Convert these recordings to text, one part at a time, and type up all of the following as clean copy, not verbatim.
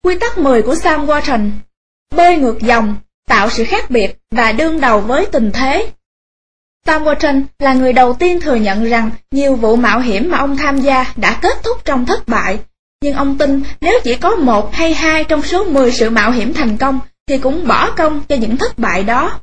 Quy tắc 10 của Sam Walton: bơi ngược dòng, tạo sự khác biệt và đương đầu với tình thế. Sam Walton là người đầu tiên thừa nhận rằng nhiều vụ mạo hiểm mà ông tham gia đã kết thúc trong thất bại, nhưng ông tin nếu chỉ có 1 hay 2 trong số 10 sự mạo hiểm thành công thì cũng bỏ công cho những thất bại đó.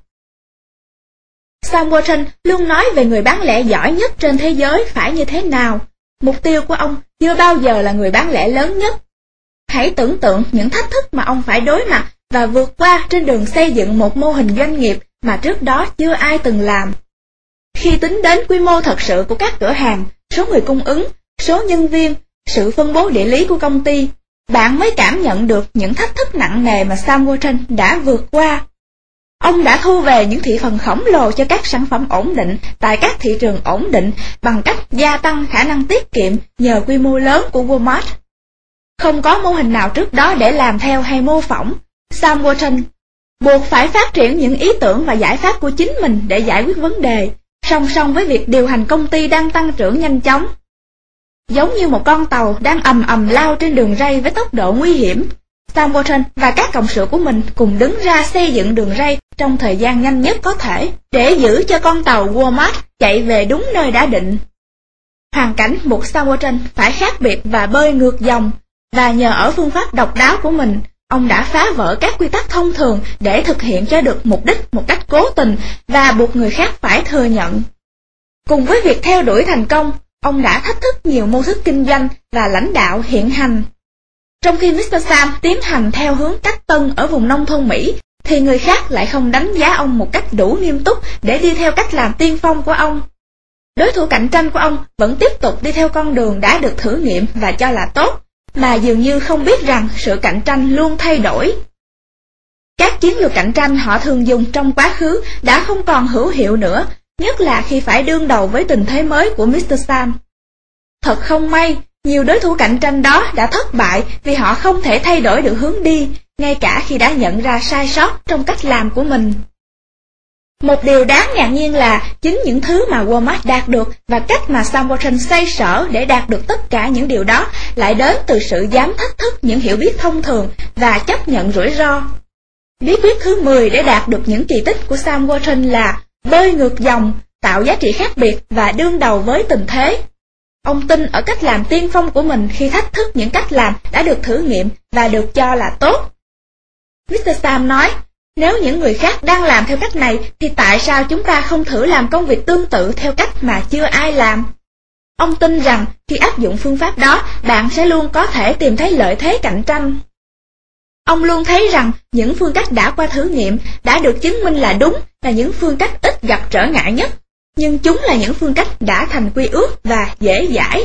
Sam Walton luôn nói về người bán lẻ giỏi nhất trên thế giới phải như thế nào. Mục tiêu của ông chưa bao giờ là người bán lẻ lớn nhất. Hãy tưởng tượng những thách thức mà ông phải đối mặt và vượt qua trên đường xây dựng một mô hình doanh nghiệp mà trước đó chưa ai từng làm. Khi tính đến quy mô thật sự của các cửa hàng, số người cung ứng, số nhân viên, sự phân bố địa lý của công ty, bạn mới cảm nhận được những thách thức nặng nề mà Sam Walton đã vượt qua. Ông đã thu về những thị phần khổng lồ cho các sản phẩm ổn định tại các thị trường ổn định bằng cách gia tăng khả năng tiết kiệm nhờ quy mô lớn của Walmart. Không có mô hình nào trước đó để làm theo hay mô phỏng. Sam Walton buộc phải phát triển những ý tưởng và giải pháp của chính mình để giải quyết vấn đề, song song với việc điều hành công ty đang tăng trưởng nhanh chóng. Giống như một con tàu đang ầm ầm lao trên đường ray với tốc độ nguy hiểm, Sam Walton và các cộng sự của mình cùng đứng ra xây dựng đường ray trong thời gian nhanh nhất có thể để giữ cho con tàu Walmart chạy về đúng nơi đã định. Hoàn cảnh buộc Sam Walton phải khác biệt và bơi ngược dòng, và nhờ ở phương pháp độc đáo của mình, ông đã phá vỡ các quy tắc thông thường để thực hiện cho được mục đích một cách cố tình và buộc người khác phải thừa nhận. Cùng với việc theo đuổi thành công, ông đã thách thức nhiều mô thức kinh doanh và lãnh đạo hiện hành. Trong khi Mr. Sam tiến hành theo hướng cách tân ở vùng nông thôn Mỹ, thì người khác lại không đánh giá ông một cách đủ nghiêm túc để đi theo cách làm tiên phong của ông. Đối thủ cạnh tranh của ông vẫn tiếp tục đi theo con đường đã được thử nghiệm và cho là tốt, mà dường như không biết rằng sự cạnh tranh luôn thay đổi. Các chiến lược cạnh tranh họ thường dùng trong quá khứ đã không còn hữu hiệu nữa, nhất là khi phải đương đầu với tình thế mới của Mr. Sam. Thật không may, nhiều đối thủ cạnh tranh đó đã thất bại vì họ không thể thay đổi được hướng đi, ngay cả khi đã nhận ra sai sót trong cách làm của mình. Một điều đáng ngạc nhiên là chính những thứ mà Walmart đạt được và cách mà Sam Walton xoay sở để đạt được tất cả những điều đó lại đến từ sự dám thách thức những hiểu biết thông thường và chấp nhận rủi ro. Bí quyết thứ 10 để đạt được những kỳ tích của Sam Walton là bơi ngược dòng, tạo giá trị khác biệt và đương đầu với tình thế. Ông tin ở cách làm tiên phong của mình khi thách thức những cách làm đã được thử nghiệm và được cho là tốt. Mr. Sam nói, nếu những người khác đang làm theo cách này thì tại sao chúng ta không thử làm công việc tương tự theo cách mà chưa ai làm? Ông tin rằng khi áp dụng phương pháp đó, bạn sẽ luôn có thể tìm thấy lợi thế cạnh tranh. Ông luôn thấy rằng những phương cách đã qua thử nghiệm đã được chứng minh là đúng, là những phương cách ít gặp trở ngại nhất, nhưng chúng là những phương cách đã thành quy ước và dễ dãi.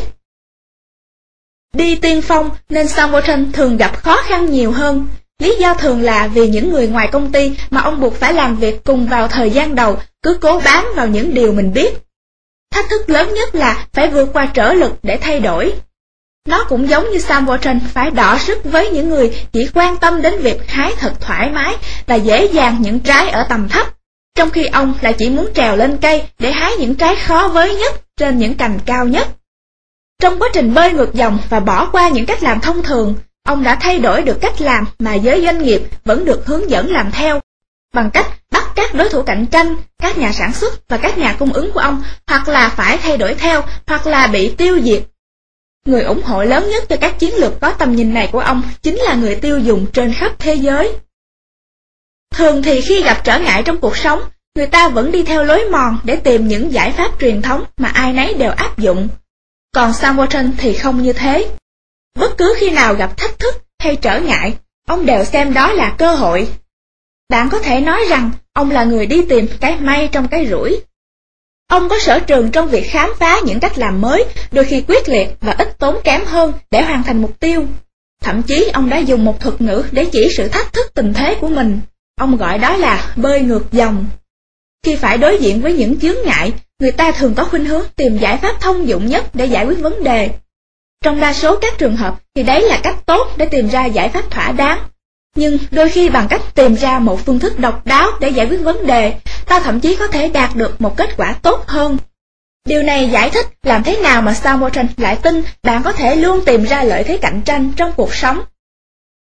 Đi tiên phong nên Sam Walton thường gặp khó khăn nhiều hơn. Lý do thường là vì những người ngoài công ty mà ông buộc phải làm việc cùng vào thời gian đầu cứ cố bám vào những điều mình biết. Thách thức lớn nhất là phải vượt qua trở lực để thay đổi. Nó cũng giống như Sam Walton phải đọ sức với những người chỉ quan tâm đến việc hái thật thoải mái và dễ dàng những trái ở tầm thấp, trong khi ông lại chỉ muốn trèo lên cây để hái những trái khó với nhất trên những cành cao nhất. Trong quá trình bơi ngược dòng và bỏ qua những cách làm thông thường, ông đã thay đổi được cách làm mà giới doanh nghiệp vẫn được hướng dẫn làm theo, bằng cách bắt các đối thủ cạnh tranh, các nhà sản xuất và các nhà cung ứng của ông hoặc là phải thay đổi theo hoặc là bị tiêu diệt. Người ủng hộ lớn nhất cho các chiến lược có tầm nhìn này của ông chính là người tiêu dùng trên khắp thế giới. Thường thì khi gặp trở ngại trong cuộc sống, người ta vẫn đi theo lối mòn để tìm những giải pháp truyền thống mà ai nấy đều áp dụng. Còn Sam Walton thì không như thế. Bất cứ khi nào gặp thách thức hay trở ngại, ông đều xem đó là cơ hội. Bạn có thể nói rằng ông là người đi tìm cái may trong cái rủi. Ông có sở trường trong việc khám phá những cách làm mới, đôi khi quyết liệt và ít tốn kém hơn để hoàn thành mục tiêu. Thậm chí ông đã dùng một thuật ngữ để chỉ sự thách thức tình thế của mình. Ông gọi đó là bơi ngược dòng. Khi phải đối diện với những chướng ngại, người ta thường có khuynh hướng tìm giải pháp thông dụng nhất để giải quyết vấn đề. Trong đa số các trường hợp thì đấy là cách tốt để tìm ra giải pháp thỏa đáng. Nhưng đôi khi bằng cách tìm ra một phương thức độc đáo để giải quyết vấn đề, ta thậm chí có thể đạt được một kết quả tốt hơn. Điều này giải thích làm thế nào mà Sam Walton lại tin bạn có thể luôn tìm ra lợi thế cạnh tranh trong cuộc sống.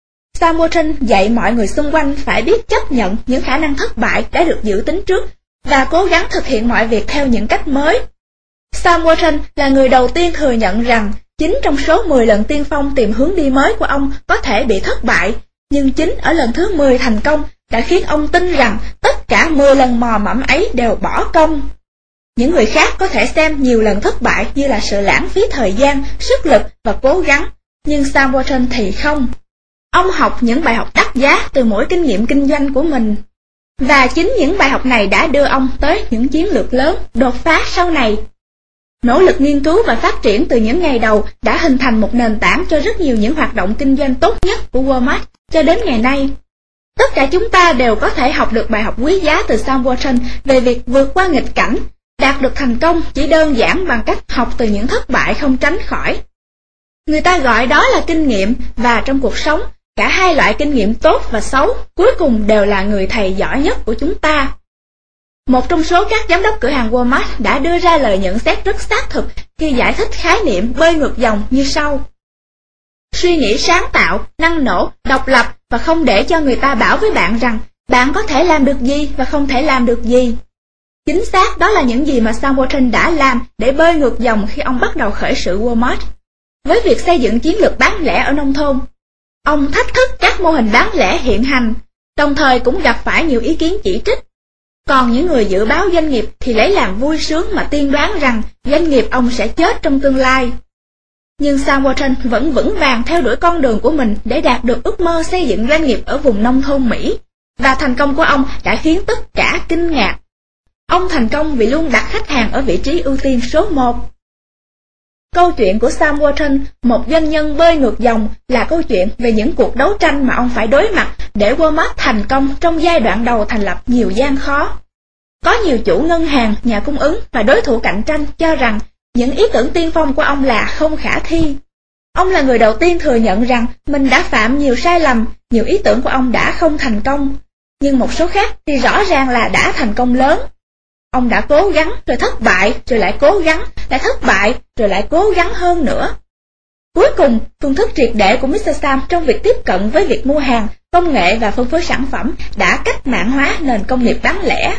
Sam Walton dạy mọi người xung quanh phải biết chấp nhận những khả năng thất bại đã được dự tính trước và cố gắng thực hiện mọi việc theo những cách mới. Sam Walton là người đầu tiên thừa nhận rằng 9 trong số 10 lần tiên phong tìm hướng đi mới của ông có thể bị thất bại, nhưng chính ở lần thứ 10 thành công đã khiến ông tin rằng tất cả 10 lần mò mẫm ấy đều bỏ công. Những người khác có thể xem nhiều lần thất bại như là sự lãng phí thời gian, sức lực và cố gắng, nhưng Sam Walton thì không. Ông học những bài học đắt giá từ mỗi kinh nghiệm kinh doanh của mình. Và chính những bài học này đã đưa ông tới những chiến lược lớn, đột phá sau này. Nỗ lực nghiên cứu và phát triển từ những ngày đầu đã hình thành một nền tảng cho rất nhiều những hoạt động kinh doanh tốt nhất của Walmart cho đến ngày nay. Tất cả chúng ta đều có thể học được bài học quý giá từ Sam Walton về việc vượt qua nghịch cảnh, đạt được thành công chỉ đơn giản bằng cách học từ những thất bại không tránh khỏi. Người ta gọi đó là kinh nghiệm, và trong cuộc sống, cả hai loại kinh nghiệm tốt và xấu cuối cùng đều là người thầy giỏi nhất của chúng ta. Một trong số các giám đốc cửa hàng Walmart đã đưa ra lời nhận xét rất xác thực khi giải thích khái niệm bơi ngược dòng như sau. Suy nghĩ sáng tạo, năng nổ, độc lập và không để cho người ta bảo với bạn rằng bạn có thể làm được gì và không thể làm được gì. Chính xác đó là những gì mà Sam Walton đã làm để bơi ngược dòng khi ông bắt đầu khởi sự Walmart. Với việc xây dựng chiến lược bán lẻ ở nông thôn, ông thách thức các mô hình bán lẻ hiện hành, đồng thời cũng gặp phải nhiều ý kiến chỉ trích. Còn những người dự báo doanh nghiệp thì lấy làm vui sướng mà tiên đoán rằng doanh nghiệp ông sẽ chết trong tương lai. Nhưng Sam Walton vẫn vững vàng theo đuổi con đường của mình để đạt được ước mơ xây dựng doanh nghiệp ở vùng nông thôn Mỹ, và thành công của ông đã khiến tất cả kinh ngạc. Ông thành công vì luôn đặt khách hàng ở vị trí ưu tiên số 1. Câu chuyện của Sam Walton, một doanh nhân bơi ngược dòng, là câu chuyện về những cuộc đấu tranh mà ông phải đối mặt để Walmart thành công trong giai đoạn đầu thành lập nhiều gian khó. Có nhiều chủ ngân hàng, nhà cung ứng và đối thủ cạnh tranh cho rằng những ý tưởng tiên phong của ông là không khả thi. Ông là người đầu tiên thừa nhận rằng mình đã phạm nhiều sai lầm, nhiều ý tưởng của ông đã không thành công. Nhưng một số khác thì rõ ràng là đã thành công lớn. Ông đã cố gắng rồi thất bại, rồi lại cố gắng, lại thất bại, rồi lại cố gắng hơn nữa. Cuối cùng, phương thức triệt để của Mr. Sam trong việc tiếp cận với việc mua hàng, công nghệ và phân phối sản phẩm đã cách mạng hóa nền công nghiệp bán lẻ.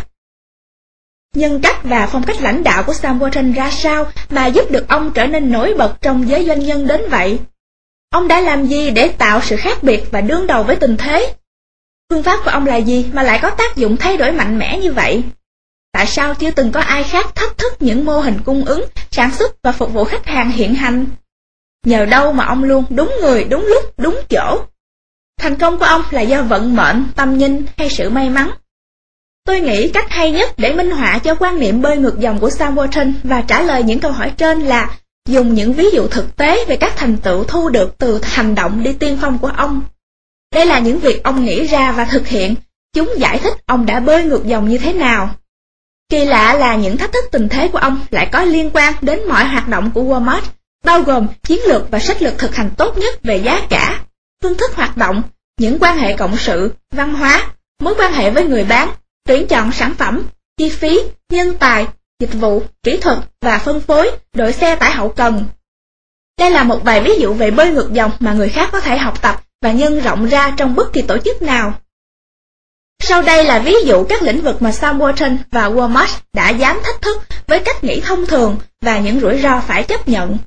Nhân cách và phong cách lãnh đạo của Sam Walton ra sao mà giúp được ông trở nên nổi bật trong giới doanh nhân đến vậy? Ông đã làm gì để tạo sự khác biệt và đương đầu với tình thế? Phương pháp của ông là gì mà lại có tác dụng thay đổi mạnh mẽ như vậy? Tại sao chưa từng có ai khác thách thức những mô hình cung ứng, sản xuất và phục vụ khách hàng hiện hành? Nhờ đâu mà ông luôn đúng người, đúng lúc, đúng chỗ? Thành công của ông là do vận mệnh, tâm nhìn hay sự may mắn? Tôi nghĩ cách hay nhất để minh họa cho quan niệm bơi ngược dòng của Sam Walton và trả lời những câu hỏi trên là dùng những ví dụ thực tế về các thành tựu thu được từ hành động đi tiên phong của ông. Đây là những việc ông nghĩ ra và thực hiện, chúng giải thích ông đã bơi ngược dòng như thế nào. Kỳ lạ là những thách thức tình thế của ông lại có liên quan đến mọi hoạt động của Walmart, bao gồm chiến lược và sách lược thực hành tốt nhất về giá cả, phương thức hoạt động, những quan hệ cộng sự, văn hóa, mối quan hệ với người bán, tuyển chọn sản phẩm, chi phí, nhân tài, dịch vụ, kỹ thuật và phân phối, đội xe tải hậu cần. Đây là một vài ví dụ về bơi ngược dòng mà người khác có thể học tập và nhân rộng ra trong bất kỳ tổ chức nào. Sau đây là ví dụ các lĩnh vực mà Sam Walton và Walmart đã dám thách thức với cách nghĩ thông thường và những rủi ro phải chấp nhận.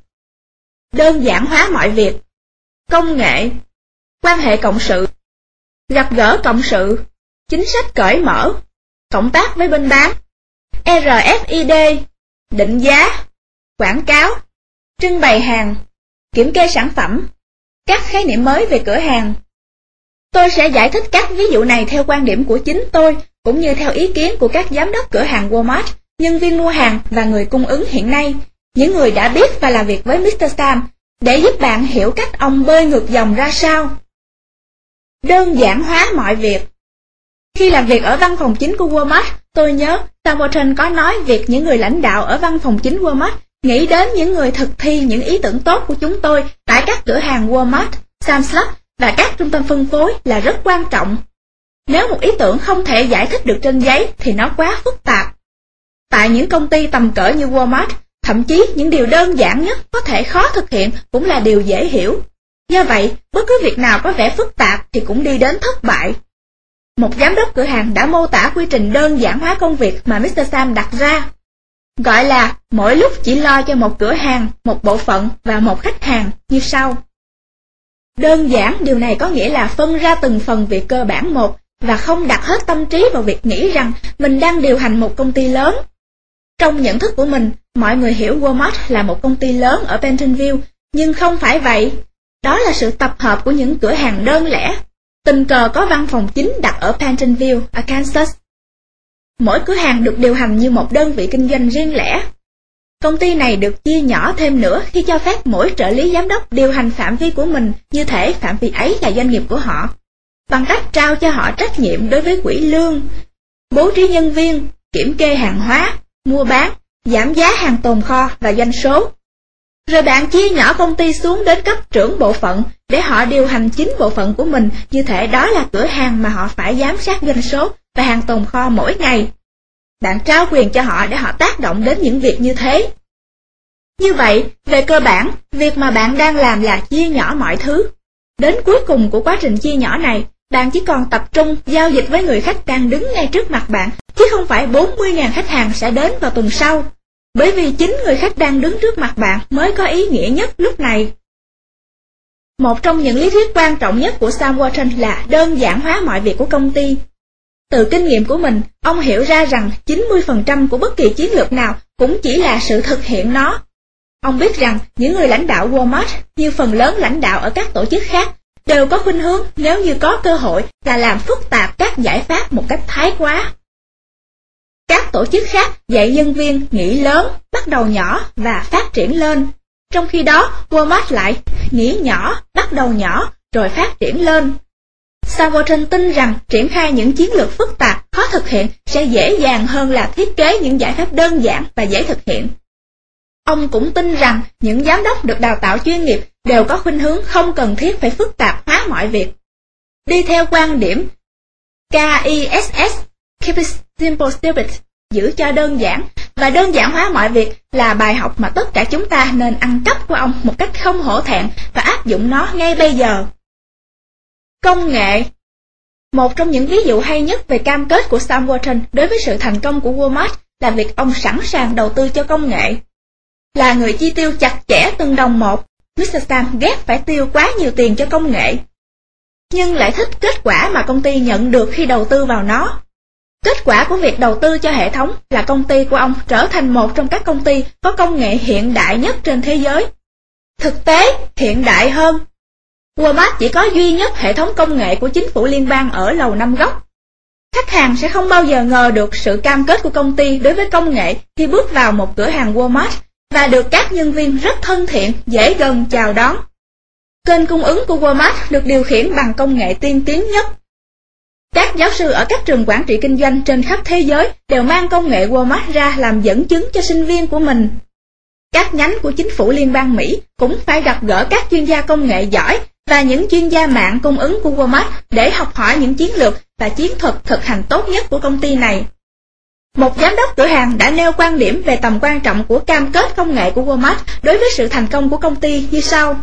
Đơn giản hóa mọi việc, công nghệ, quan hệ cộng sự, gặp gỡ cộng sự, chính sách cởi mở, cộng tác với bên bán, RFID, định giá, quảng cáo, trưng bày hàng, kiểm kê sản phẩm, các khái niệm mới về cửa hàng. Tôi sẽ giải thích các ví dụ này theo quan điểm của chính tôi, cũng như theo ý kiến của các giám đốc cửa hàng Walmart, nhân viên mua hàng và người cung ứng hiện nay, những người đã biết và làm việc với Mr. Sam, để giúp bạn hiểu cách ông bơi ngược dòng ra sao. Đơn giản hóa mọi việc. Khi làm việc ở văn phòng chính của Walmart, tôi nhớ Sam Walton có nói việc những người lãnh đạo ở văn phòng chính Walmart nghĩ đến những người thực thi những ý tưởng tốt của chúng tôi tại các cửa hàng Walmart, Sam's Club và các trung tâm phân phối là rất quan trọng. Nếu một ý tưởng không thể giải thích được trên giấy thì nó quá phức tạp. Tại những công ty tầm cỡ như Walmart, thậm chí những điều đơn giản nhất có thể khó thực hiện cũng là điều dễ hiểu. Do vậy, bất cứ việc nào có vẻ phức tạp thì cũng đi đến thất bại. Một giám đốc cửa hàng đã mô tả quy trình đơn giản hóa công việc mà Mr. Sam đặt ra, gọi là mỗi lúc chỉ lo cho một cửa hàng, một bộ phận và một khách hàng như sau. Đơn giản, điều này có nghĩa là phân ra từng phần việc cơ bản một và không đặt hết tâm trí vào việc nghĩ rằng mình đang điều hành một công ty lớn. Trong nhận thức của mình, mọi người hiểu Walmart là một công ty lớn ở Bentonville, nhưng không phải vậy. Đó là sự tập hợp của những cửa hàng đơn lẻ, tình cờ có văn phòng chính đặt ở Bentonville, Arkansas. Mỗi cửa hàng được điều hành như một đơn vị kinh doanh riêng lẻ. Công ty này được chia nhỏ thêm nữa khi cho phép mỗi trợ lý giám đốc điều hành phạm vi của mình như thể phạm vi ấy là doanh nghiệp của họ, bằng cách trao cho họ trách nhiệm đối với quỹ lương, bố trí nhân viên, kiểm kê hàng hóa, mua bán, giảm giá hàng tồn kho và doanh số. Rồi bạn chia nhỏ công ty xuống đến cấp trưởng bộ phận để họ điều hành chính bộ phận của mình như thể đó là cửa hàng mà họ phải giám sát doanh số và hàng tồn kho mỗi ngày. Bạn trao quyền cho họ để họ tác động đến những việc như thế. Như vậy, về cơ bản, việc mà bạn đang làm là chia nhỏ mọi thứ. Đến cuối cùng của quá trình chia nhỏ này, bạn chỉ còn tập trung giao dịch với người khách đang đứng ngay trước mặt bạn, chứ không phải 40.000 khách hàng sẽ đến vào tuần sau. Bởi vì chính người khách đang đứng trước mặt bạn mới có ý nghĩa nhất lúc này. Một trong những lý thuyết quan trọng nhất của Sam Walton là đơn giản hóa mọi việc của công ty. Từ kinh nghiệm của mình, ông hiểu ra rằng 90% của bất kỳ chiến lược nào cũng chỉ là sự thực hiện nó. Ông biết rằng những người lãnh đạo Walmart, như phần lớn lãnh đạo ở các tổ chức khác, đều có khuynh hướng nếu như có cơ hội là làm phức tạp các giải pháp một cách thái quá. Các tổ chức khác dạy nhân viên nghĩ lớn, bắt đầu nhỏ và phát triển lên. Trong khi đó, Walmart lại nghĩ nhỏ, bắt đầu nhỏ, rồi phát triển lên. Sam Walton tin rằng triển khai những chiến lược phức tạp, khó thực hiện sẽ dễ dàng hơn là thiết kế những giải pháp đơn giản và dễ thực hiện. Ông cũng tin rằng những giám đốc được đào tạo chuyên nghiệp đều có khuynh hướng không cần thiết phải phức tạp hóa mọi việc. Đi theo quan điểm KISS, Keep it simple stupid, giữ cho đơn giản, và đơn giản hóa mọi việc là bài học mà tất cả chúng ta nên ăn cắp của ông một cách không hổ thẹn và áp dụng nó ngay bây giờ. Công nghệ. Một trong những ví dụ hay nhất về cam kết của Sam Walton đối với sự thành công của Walmart là việc ông sẵn sàng đầu tư cho công nghệ. Là người chi tiêu chặt chẽ từng đồng một, Mr. Sam ghét phải tiêu quá nhiều tiền cho công nghệ, nhưng lại thích kết quả mà công ty nhận được khi đầu tư vào nó. Kết quả của việc đầu tư cho hệ thống là công ty của ông trở thành một trong các công ty có công nghệ hiện đại nhất trên thế giới. Thực tế, hiện đại hơn. Walmart chỉ có duy nhất hệ thống công nghệ của chính phủ liên bang ở Lầu Năm Góc. Khách hàng sẽ không bao giờ ngờ được sự cam kết của công ty đối với công nghệ khi bước vào một cửa hàng Walmart và được các nhân viên rất thân thiện, dễ gần chào đón. Kênh cung ứng của Walmart được điều khiển bằng công nghệ tiên tiến nhất. Các giáo sư ở các trường quản trị kinh doanh trên khắp thế giới đều mang công nghệ Walmart ra làm dẫn chứng cho sinh viên của mình. Các nhánh của chính phủ liên bang Mỹ cũng phải gặp gỡ các chuyên gia công nghệ giỏi và những chuyên gia mạng cung ứng của Walmart để học hỏi những chiến lược và chiến thuật thực hành tốt nhất của công ty này. Một giám đốc cửa hàng đã nêu quan điểm về tầm quan trọng của cam kết công nghệ của Walmart đối với sự thành công của công ty như sau.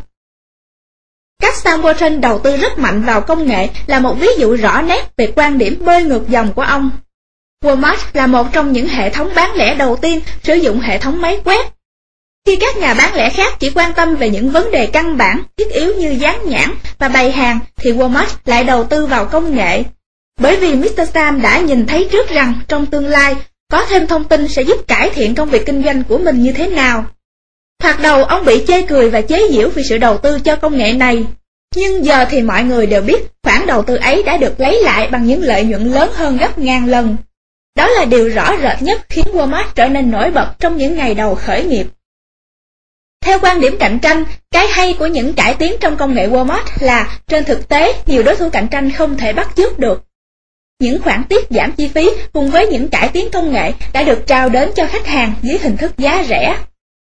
Cách Sam Walton đầu tư rất mạnh vào công nghệ là một ví dụ rõ nét về quan điểm bơi ngược dòng của ông. Walmart là một trong những hệ thống bán lẻ đầu tiên sử dụng hệ thống máy quét. Khi các nhà bán lẻ khác chỉ quan tâm về những vấn đề căn bản, thiết yếu như dán nhãn và bày hàng, thì Walmart lại đầu tư vào công nghệ. Bởi vì Mr. Sam đã nhìn thấy trước rằng trong tương lai, có thêm thông tin sẽ giúp cải thiện công việc kinh doanh của mình như thế nào. Thoạt đầu ông bị chê cười và chế giễu vì sự đầu tư cho công nghệ này. Nhưng giờ thì mọi người đều biết khoản đầu tư ấy đã được lấy lại bằng những lợi nhuận lớn hơn gấp ngàn lần. Đó là điều rõ rệt nhất khiến Walmart trở nên nổi bật trong những ngày đầu khởi nghiệp. Theo quan điểm cạnh tranh, cái hay của những cải tiến trong công nghệ Walmart là trên thực tế nhiều đối thủ cạnh tranh không thể bắt chước được. Những khoản tiết giảm chi phí cùng với những cải tiến công nghệ đã được trao đến cho khách hàng dưới hình thức giá rẻ.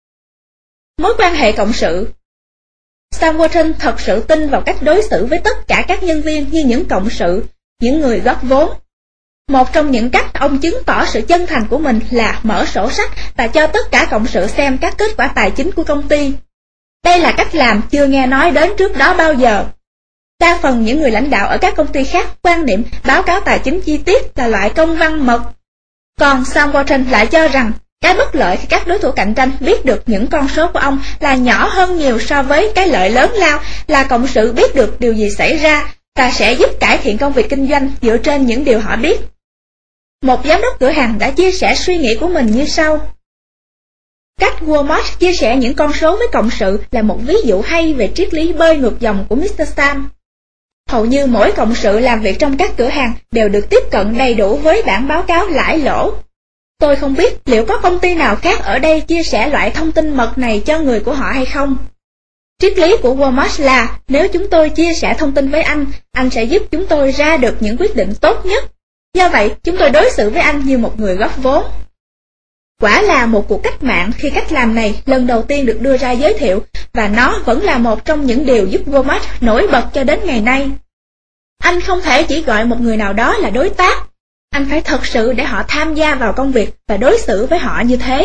Mối quan hệ cộng sự. Sam Walton thật sự tin vào cách đối xử với tất cả các nhân viên như những cộng sự, những người góp vốn. Một trong những cách ông chứng tỏ sự chân thành của mình là mở sổ sách và cho tất cả cộng sự xem các kết quả tài chính của công ty. Đây là cách làm chưa nghe nói đến trước đó bao giờ. Đa phần những người lãnh đạo ở các công ty khác quan niệm báo cáo tài chính chi tiết là loại công văn mật. Còn Sam Walton lại cho rằng cái bất lợi khi các đối thủ cạnh tranh biết được những con số của ông là nhỏ hơn nhiều so với cái lợi lớn lao là cộng sự biết được điều gì xảy ra và sẽ giúp cải thiện công việc kinh doanh dựa trên những điều họ biết. Một giám đốc cửa hàng đã chia sẻ suy nghĩ của mình như sau. Cách Walmart chia sẻ những con số với cộng sự là một ví dụ hay về triết lý bơi ngược dòng của Mr. Sam. Hầu như mỗi cộng sự làm việc trong các cửa hàng đều được tiếp cận đầy đủ với bản báo cáo lãi lỗ. Tôi không biết liệu có công ty nào khác ở đây chia sẻ loại thông tin mật này cho người của họ hay không. Triết lý của Walmart là nếu chúng tôi chia sẻ thông tin với anh sẽ giúp chúng tôi ra được những quyết định tốt nhất. Do vậy, chúng tôi đối xử với anh như một người góp vốn. Quả là một cuộc cách mạng khi cách làm này lần đầu tiên được đưa ra giới thiệu, và nó vẫn là một trong những điều giúp Walmart nổi bật cho đến ngày nay. Anh không thể chỉ gọi một người nào đó là đối tác. Anh phải thật sự để họ tham gia vào công việc và đối xử với họ như thế.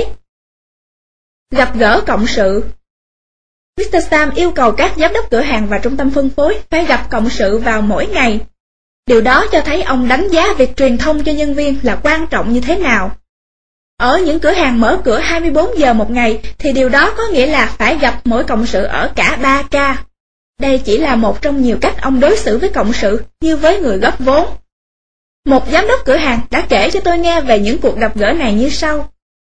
Gặp gỡ cộng sự. Mr. Sam yêu cầu các giám đốc cửa hàng và trung tâm phân phối phải gặp cộng sự vào mỗi ngày. Điều đó cho thấy ông đánh giá việc truyền thông cho nhân viên là quan trọng như thế nào. Ở những cửa hàng mở cửa 24 giờ một ngày thì điều đó có nghĩa là phải gặp mỗi cộng sự ở cả 3 ca. Đây chỉ là một trong nhiều cách ông đối xử với cộng sự như với người góp vốn. Một giám đốc cửa hàng đã kể cho tôi nghe về những cuộc gặp gỡ này như sau.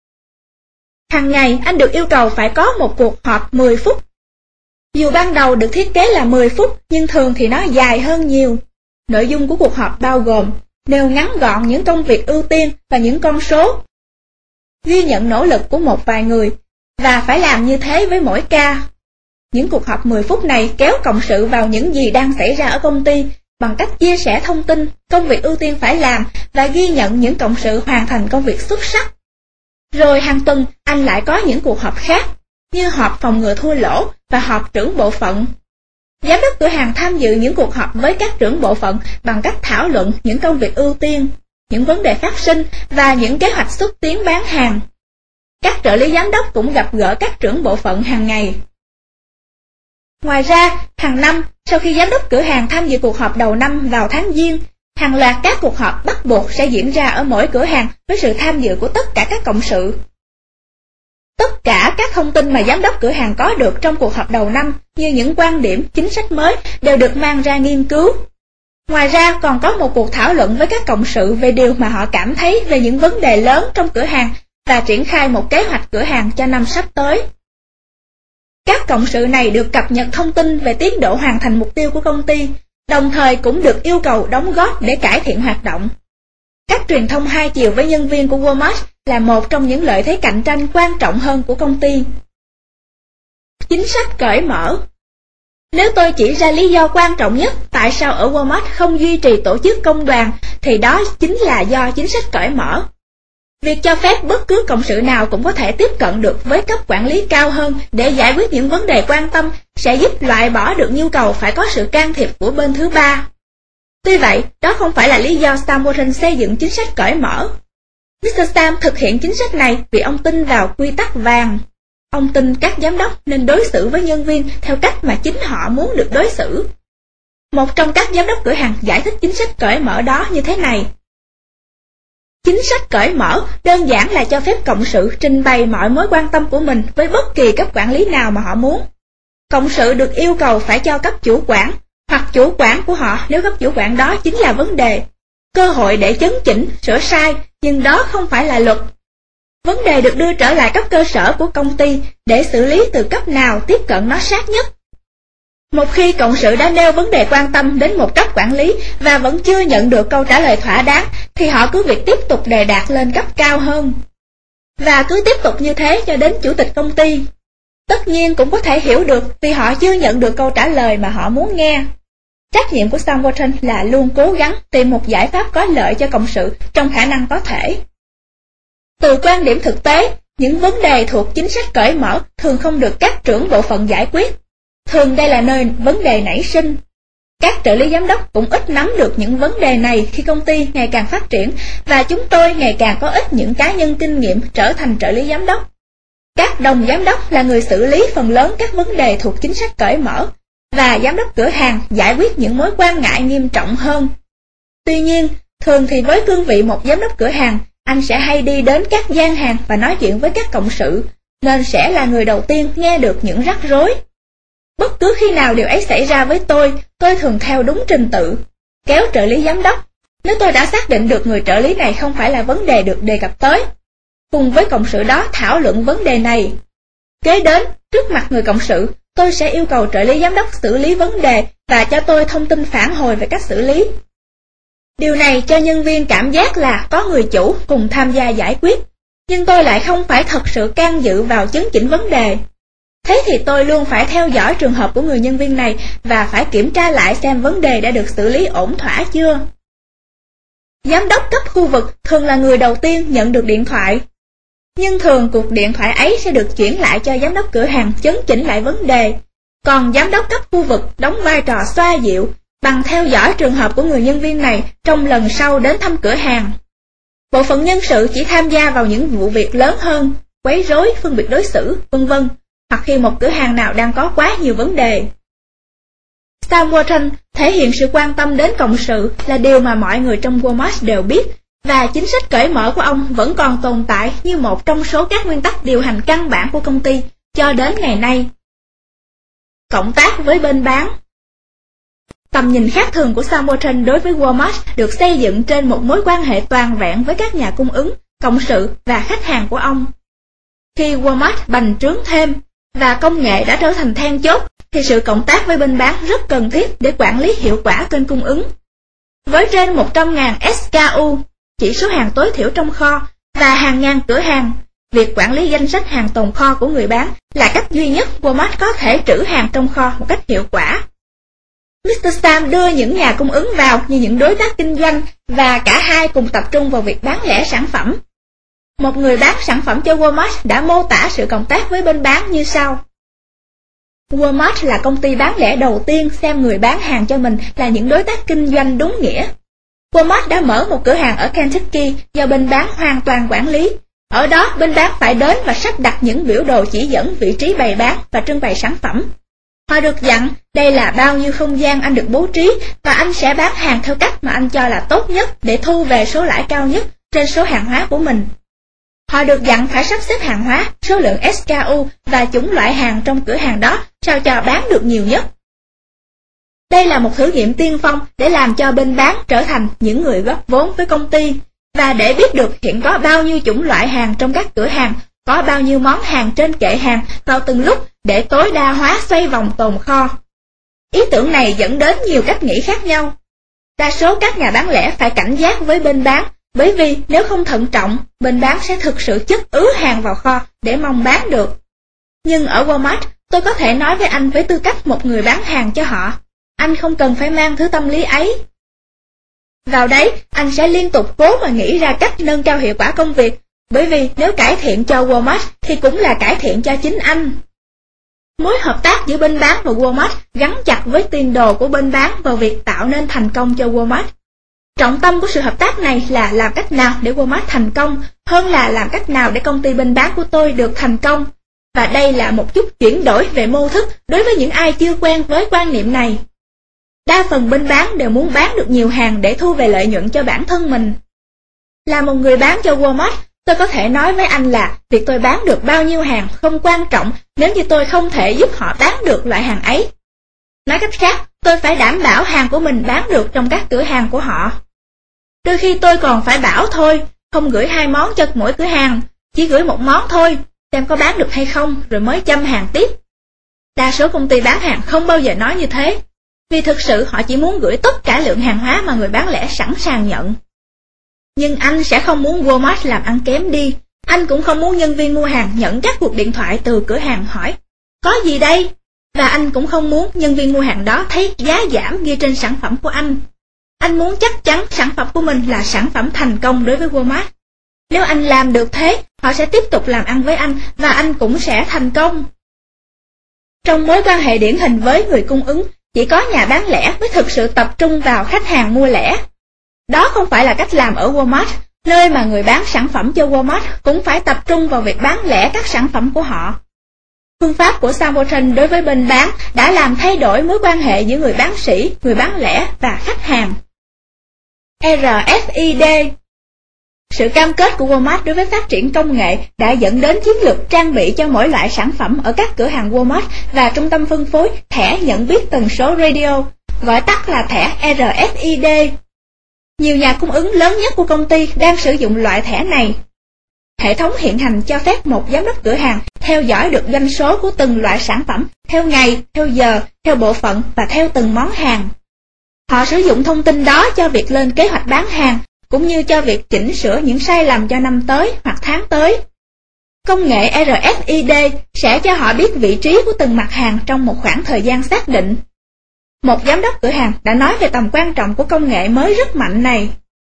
Hàng ngày anh được yêu cầu phải có một cuộc họp 10 phút. Dù ban đầu được thiết kế là 10 phút nhưng thường thì nó dài hơn nhiều. Nội dung của cuộc họp bao gồm nêu ngắn gọn những công việc ưu tiên và những con số, ghi nhận nỗ lực của một vài người, và phải làm như thế với mỗi ca. Những cuộc họp 10 phút này kéo cộng sự vào những gì đang xảy ra ở công ty bằng cách chia sẻ thông tin, công việc ưu tiên phải làm và ghi nhận những cộng sự hoàn thành công việc xuất sắc. Rồi hàng tuần anh lại có những cuộc họp khác, như họp phòng ngừa thua lỗ và họp trưởng bộ phận. Giám đốc cửa hàng tham dự những cuộc họp với các trưởng bộ phận bằng cách thảo luận những công việc ưu tiên, những vấn đề phát sinh và những kế hoạch xúc tiến bán hàng. Các trợ lý giám đốc cũng gặp gỡ các trưởng bộ phận hàng ngày. Ngoài ra, hàng năm, sau khi giám đốc cửa hàng tham dự cuộc họp đầu năm vào tháng Giêng, hàng loạt các cuộc họp bắt buộc sẽ diễn ra ở mỗi cửa hàng với sự tham dự của tất cả các cộng sự. Tất cả các thông tin mà giám đốc cửa hàng có được trong cuộc họp đầu năm, như những quan điểm, chính sách mới, đều được mang ra nghiên cứu. Ngoài ra còn có một cuộc thảo luận với các cộng sự về điều mà họ cảm thấy về những vấn đề lớn trong cửa hàng và triển khai một kế hoạch cửa hàng cho năm sắp tới. Các cộng sự này được cập nhật thông tin về tiến độ hoàn thành mục tiêu của công ty, đồng thời cũng được yêu cầu đóng góp để cải thiện hoạt động. Cách truyền thông hai chiều với nhân viên của Walmart là một trong những lợi thế cạnh tranh quan trọng hơn của công ty. Chính sách cởi mở. Nếu tôi chỉ ra lý do quan trọng nhất tại sao ở Walmart không duy trì tổ chức công đoàn, thì đó chính là do chính sách cởi mở. Việc cho phép bất cứ cộng sự nào cũng có thể tiếp cận được với cấp quản lý cao hơn để giải quyết những vấn đề quan tâm sẽ giúp loại bỏ được nhu cầu phải có sự can thiệp của bên thứ ba. Tuy vậy, đó không phải là lý do Sam Walton xây dựng chính sách cởi mở. Mr. Sam thực hiện chính sách này vì ông tin vào quy tắc vàng. Ông tin các giám đốc nên đối xử với nhân viên theo cách mà chính họ muốn được đối xử. Một trong các giám đốc cửa hàng giải thích chính sách cởi mở đó như thế này. Chính sách cởi mở đơn giản là cho phép cộng sự trình bày mọi mối quan tâm của mình với bất kỳ cấp quản lý nào mà họ muốn. Cộng sự được yêu cầu phải cho cấp chủ quản, hoặc chủ quản của họ nếu cấp chủ quản đó chính là vấn đề, cơ hội để chấn chỉnh, sửa sai, nhưng đó không phải là luật. Vấn đề được đưa trở lại cấp cơ sở của công ty để xử lý từ cấp nào tiếp cận nó sát nhất. Một khi cộng sự đã nêu vấn đề quan tâm đến một cấp quản lý và vẫn chưa nhận được câu trả lời thỏa đáng, thì họ cứ việc tiếp tục đề đạt lên cấp cao hơn. Và cứ tiếp tục như thế cho đến chủ tịch công ty. Tất nhiên cũng có thể hiểu được vì họ chưa nhận được câu trả lời mà họ muốn nghe. Trách nhiệm của Sam Walton là luôn cố gắng tìm một giải pháp có lợi cho cộng sự trong khả năng có thể. Từ quan điểm thực tế, những vấn đề thuộc chính sách cởi mở thường không được các trưởng bộ phận giải quyết. Thường đây là nơi vấn đề nảy sinh. Các trợ lý giám đốc cũng ít nắm được những vấn đề này khi công ty ngày càng phát triển, và chúng tôi ngày càng có ít những cá nhân kinh nghiệm trở thành trợ lý giám đốc. Các đồng giám đốc là người xử lý phần lớn các vấn đề thuộc chính sách cởi mở, và giám đốc cửa hàng giải quyết những mối quan ngại nghiêm trọng hơn. Tuy nhiên, thường thì với cương vị một giám đốc cửa hàng, anh sẽ hay đi đến các gian hàng và nói chuyện với các cộng sự, nên sẽ là người đầu tiên nghe được những rắc rối. Bất cứ khi nào điều ấy xảy ra với tôi thường theo đúng trình tự, kéo trợ lý giám đốc, nếu tôi đã xác định được người trợ lý này không phải là vấn đề được đề cập tới. Cùng với cộng sự đó thảo luận vấn đề này. Kế đến, trước mặt người cộng sự, tôi sẽ yêu cầu trợ lý giám đốc xử lý vấn đề và cho tôi thông tin phản hồi về cách xử lý. Điều này cho nhân viên cảm giác là có người chủ cùng tham gia giải quyết, nhưng tôi lại không phải thật sự can dự vào chấn chỉnh vấn đề. Thế thì tôi luôn phải theo dõi trường hợp của người nhân viên này và phải kiểm tra lại xem vấn đề đã được xử lý ổn thỏa chưa. Giám đốc cấp khu vực thường là người đầu tiên nhận được điện thoại. Nhưng thường cuộc điện thoại ấy sẽ được chuyển lại cho giám đốc cửa hàng chấn chỉnh lại vấn đề, còn giám đốc cấp khu vực đóng vai trò xoa dịu bằng theo dõi trường hợp của người nhân viên này trong lần sau đến thăm cửa hàng. Bộ phận nhân sự chỉ tham gia vào những vụ việc lớn hơn, quấy rối, phân biệt đối xử, v.v. hoặc khi một cửa hàng nào đang có quá nhiều vấn đề. Sam Walton thể hiện sự quan tâm đến cộng sự là điều mà mọi người trong Walmart đều biết, và chính sách cởi mở của ông vẫn còn tồn tại như một trong số các nguyên tắc điều hành căn bản của công ty cho đến ngày nay. Cộng tác với bên bán. Tầm nhìn khác thường của Sam Walton đối với Walmart được xây dựng trên một mối quan hệ toàn vẹn với các nhà cung ứng, cộng sự và khách hàng của ông. Khi Walmart bành trướng thêm và công nghệ đã trở thành then chốt, thì sự cộng tác với bên bán rất cần thiết để quản lý hiệu quả kênh cung ứng. Với trên 100.000 SKU, chỉ số hàng tối thiểu trong kho, và hàng ngàn cửa hàng, việc quản lý danh sách hàng tồn kho của người bán là cách duy nhất Walmart có thể trữ hàng trong kho một cách hiệu quả. Mr. Sam đưa những nhà cung ứng vào như những đối tác kinh doanh, và cả hai cùng tập trung vào việc bán lẻ sản phẩm. Một người bán sản phẩm cho Walmart đã mô tả sự cộng tác với bên bán như sau. Walmart là công ty bán lẻ đầu tiên xem người bán hàng cho mình là những đối tác kinh doanh đúng nghĩa. Walmart đã mở một cửa hàng ở Kentucky do bên bán hoàn toàn quản lý. Ở đó, bên bán phải đến và sắp đặt những biểu đồ chỉ dẫn vị trí bày bán và trưng bày sản phẩm. Họ được dặn đây là bao nhiêu không gian anh được bố trí, và anh sẽ bán hàng theo cách mà anh cho là tốt nhất để thu về số lãi cao nhất trên số hàng hóa của mình. Họ được dặn phải sắp xếp hàng hóa, số lượng SKU và chủng loại hàng trong cửa hàng đó sao cho bán được nhiều nhất. Đây là một thử nghiệm tiên phong để làm cho bên bán trở thành những người góp vốn với công ty, và để biết được hiện có bao nhiêu chủng loại hàng trong các cửa hàng, có bao nhiêu món hàng trên kệ hàng vào từng lúc để tối đa hóa xoay vòng tồn kho. Ý tưởng này dẫn đến nhiều cách nghĩ khác nhau. Đa số các nhà bán lẻ phải cảnh giác với bên bán, bởi vì nếu không thận trọng, bên bán sẽ thực sự chất ứ hàng vào kho để mong bán được. Nhưng ở Walmart, tôi có thể nói với anh với tư cách một người bán hàng cho họ, anh không cần phải mang thứ tâm lý ấy. Vào đấy, anh sẽ liên tục cố mà nghĩ ra cách nâng cao hiệu quả công việc, bởi vì nếu cải thiện cho Walmart thì cũng là cải thiện cho chính anh. Mối hợp tác giữa bên bán và Walmart gắn chặt với tiền đồ của bên bán vào việc tạo nên thành công cho Walmart. Trọng tâm của sự hợp tác này là làm cách nào để Walmart thành công, hơn là làm cách nào để công ty bên bán của tôi được thành công. Và đây là một chút chuyển đổi về mô thức đối với những ai chưa quen với quan niệm này. Đa phần bên bán đều muốn bán được nhiều hàng để thu về lợi nhuận cho bản thân mình. Là một người bán cho Walmart, tôi có thể nói với anh là việc tôi bán được bao nhiêu hàng không quan trọng nếu như tôi không thể giúp họ bán được loại hàng ấy. Nói cách khác, tôi phải đảm bảo hàng của mình bán được trong các cửa hàng của họ. Đôi khi tôi còn phải bảo thôi, không gửi 2 món cho mỗi cửa hàng, chỉ gửi 1 món thôi, xem có bán được hay không rồi mới chăm hàng tiếp. Đa số công ty bán hàng không bao giờ nói như thế, vì thực sự họ chỉ muốn gửi tất cả lượng hàng hóa mà người bán lẻ sẵn sàng nhận. Nhưng anh sẽ không muốn Walmart làm ăn kém đi, anh cũng không muốn nhân viên mua hàng nhận các cuộc điện thoại từ cửa hàng hỏi, có gì đây? Và anh cũng không muốn nhân viên mua hàng đó thấy giá giảm ghi trên sản phẩm của anh. Anh muốn chắc chắn sản phẩm của mình là sản phẩm thành công đối với Walmart. Nếu anh làm được thế, họ sẽ tiếp tục làm ăn với anh và anh cũng sẽ thành công. Trong mối quan hệ điển hình với người cung ứng, chỉ có nhà bán lẻ mới thực sự tập trung vào khách hàng mua lẻ. Đó không phải là cách làm ở Walmart, nơi mà người bán sản phẩm cho Walmart cũng phải tập trung vào việc bán lẻ các sản phẩm của họ. Phương pháp của Sam Walton đối với bên bán đã làm thay đổi mối quan hệ giữa người bán sỉ, người bán lẻ và khách hàng. RFID. Sự cam kết của Walmart đối với phát triển công nghệ đã dẫn đến chiến lược trang bị cho mỗi loại sản phẩm ở các cửa hàng Walmart và trung tâm phân phối thẻ nhận biết tần số radio, gọi tắt là thẻ RFID. Nhiều nhà cung ứng lớn nhất của công ty đang sử dụng loại thẻ này. Hệ thống hiện hành cho phép một giám đốc cửa hàng theo dõi được doanh số của từng loại sản phẩm theo ngày, theo giờ, theo bộ phận và theo từng món hàng. Họ sử dụng thông tin đó cho việc lên kế hoạch bán hàng, cũng như cho việc chỉnh sửa những sai lầm cho năm tới hoặc tháng tới. Công nghệ RFID sẽ cho họ biết vị trí của từng mặt hàng trong một khoảng thời gian xác định. Một giám đốc cửa hàng đã nói về tầm quan trọng của công nghệ mới rất mạnh này.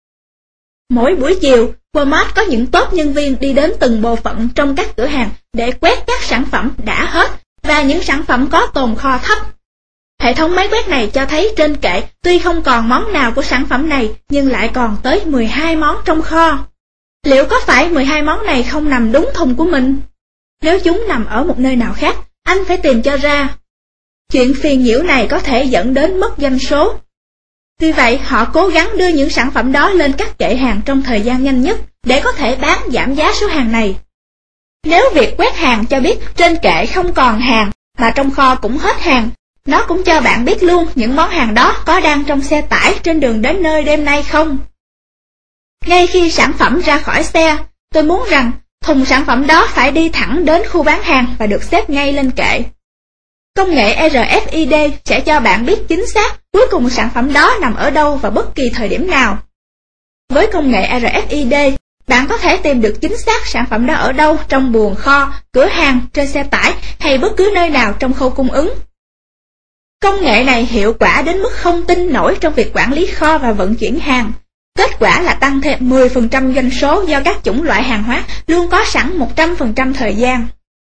Mỗi buổi chiều, Walmart có những tốp nhân viên đi đến từng bộ phận trong các cửa hàng để quét các sản phẩm đã hết và những sản phẩm có tồn kho thấp. Hệ thống máy quét này cho thấy trên kệ tuy không còn món nào của sản phẩm này nhưng lại còn tới 12 món trong kho. Liệu có phải 12 món này không nằm đúng thùng của mình? Nếu chúng nằm ở một nơi nào khác, anh phải tìm cho ra. Chuyện phiền nhiễu này có thể dẫn đến mất doanh số. Vì vậy, họ cố gắng đưa những sản phẩm đó lên các kệ hàng trong thời gian nhanh nhất để có thể bán giảm giá số hàng này. Nếu việc quét hàng cho biết trên kệ không còn hàng mà trong kho cũng hết hàng, nó cũng cho bạn biết luôn những món hàng đó có đang trong xe tải trên đường đến nơi đêm nay không. Ngay khi sản phẩm ra khỏi xe, tôi muốn rằng thùng sản phẩm đó phải đi thẳng đến khu bán hàng và được xếp ngay lên kệ. Công nghệ RFID sẽ cho bạn biết chính xác cuối cùng sản phẩm đó nằm ở đâu vào bất kỳ thời điểm nào. Với công nghệ RFID, bạn có thể tìm được chính xác sản phẩm đó ở đâu trong buồng kho, cửa hàng, trên xe tải hay bất cứ nơi nào trong khâu cung ứng. Công nghệ này hiệu quả đến mức không tin nổi trong việc quản lý kho và vận chuyển hàng. Kết quả là tăng thêm 10% doanh số do các chủng loại hàng hóa luôn có sẵn 100% thời gian.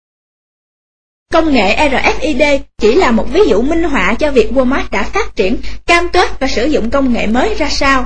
Công nghệ RFID chỉ là một ví dụ minh họa cho việc Walmart đã phát triển, cam kết và sử dụng công nghệ mới ra sao.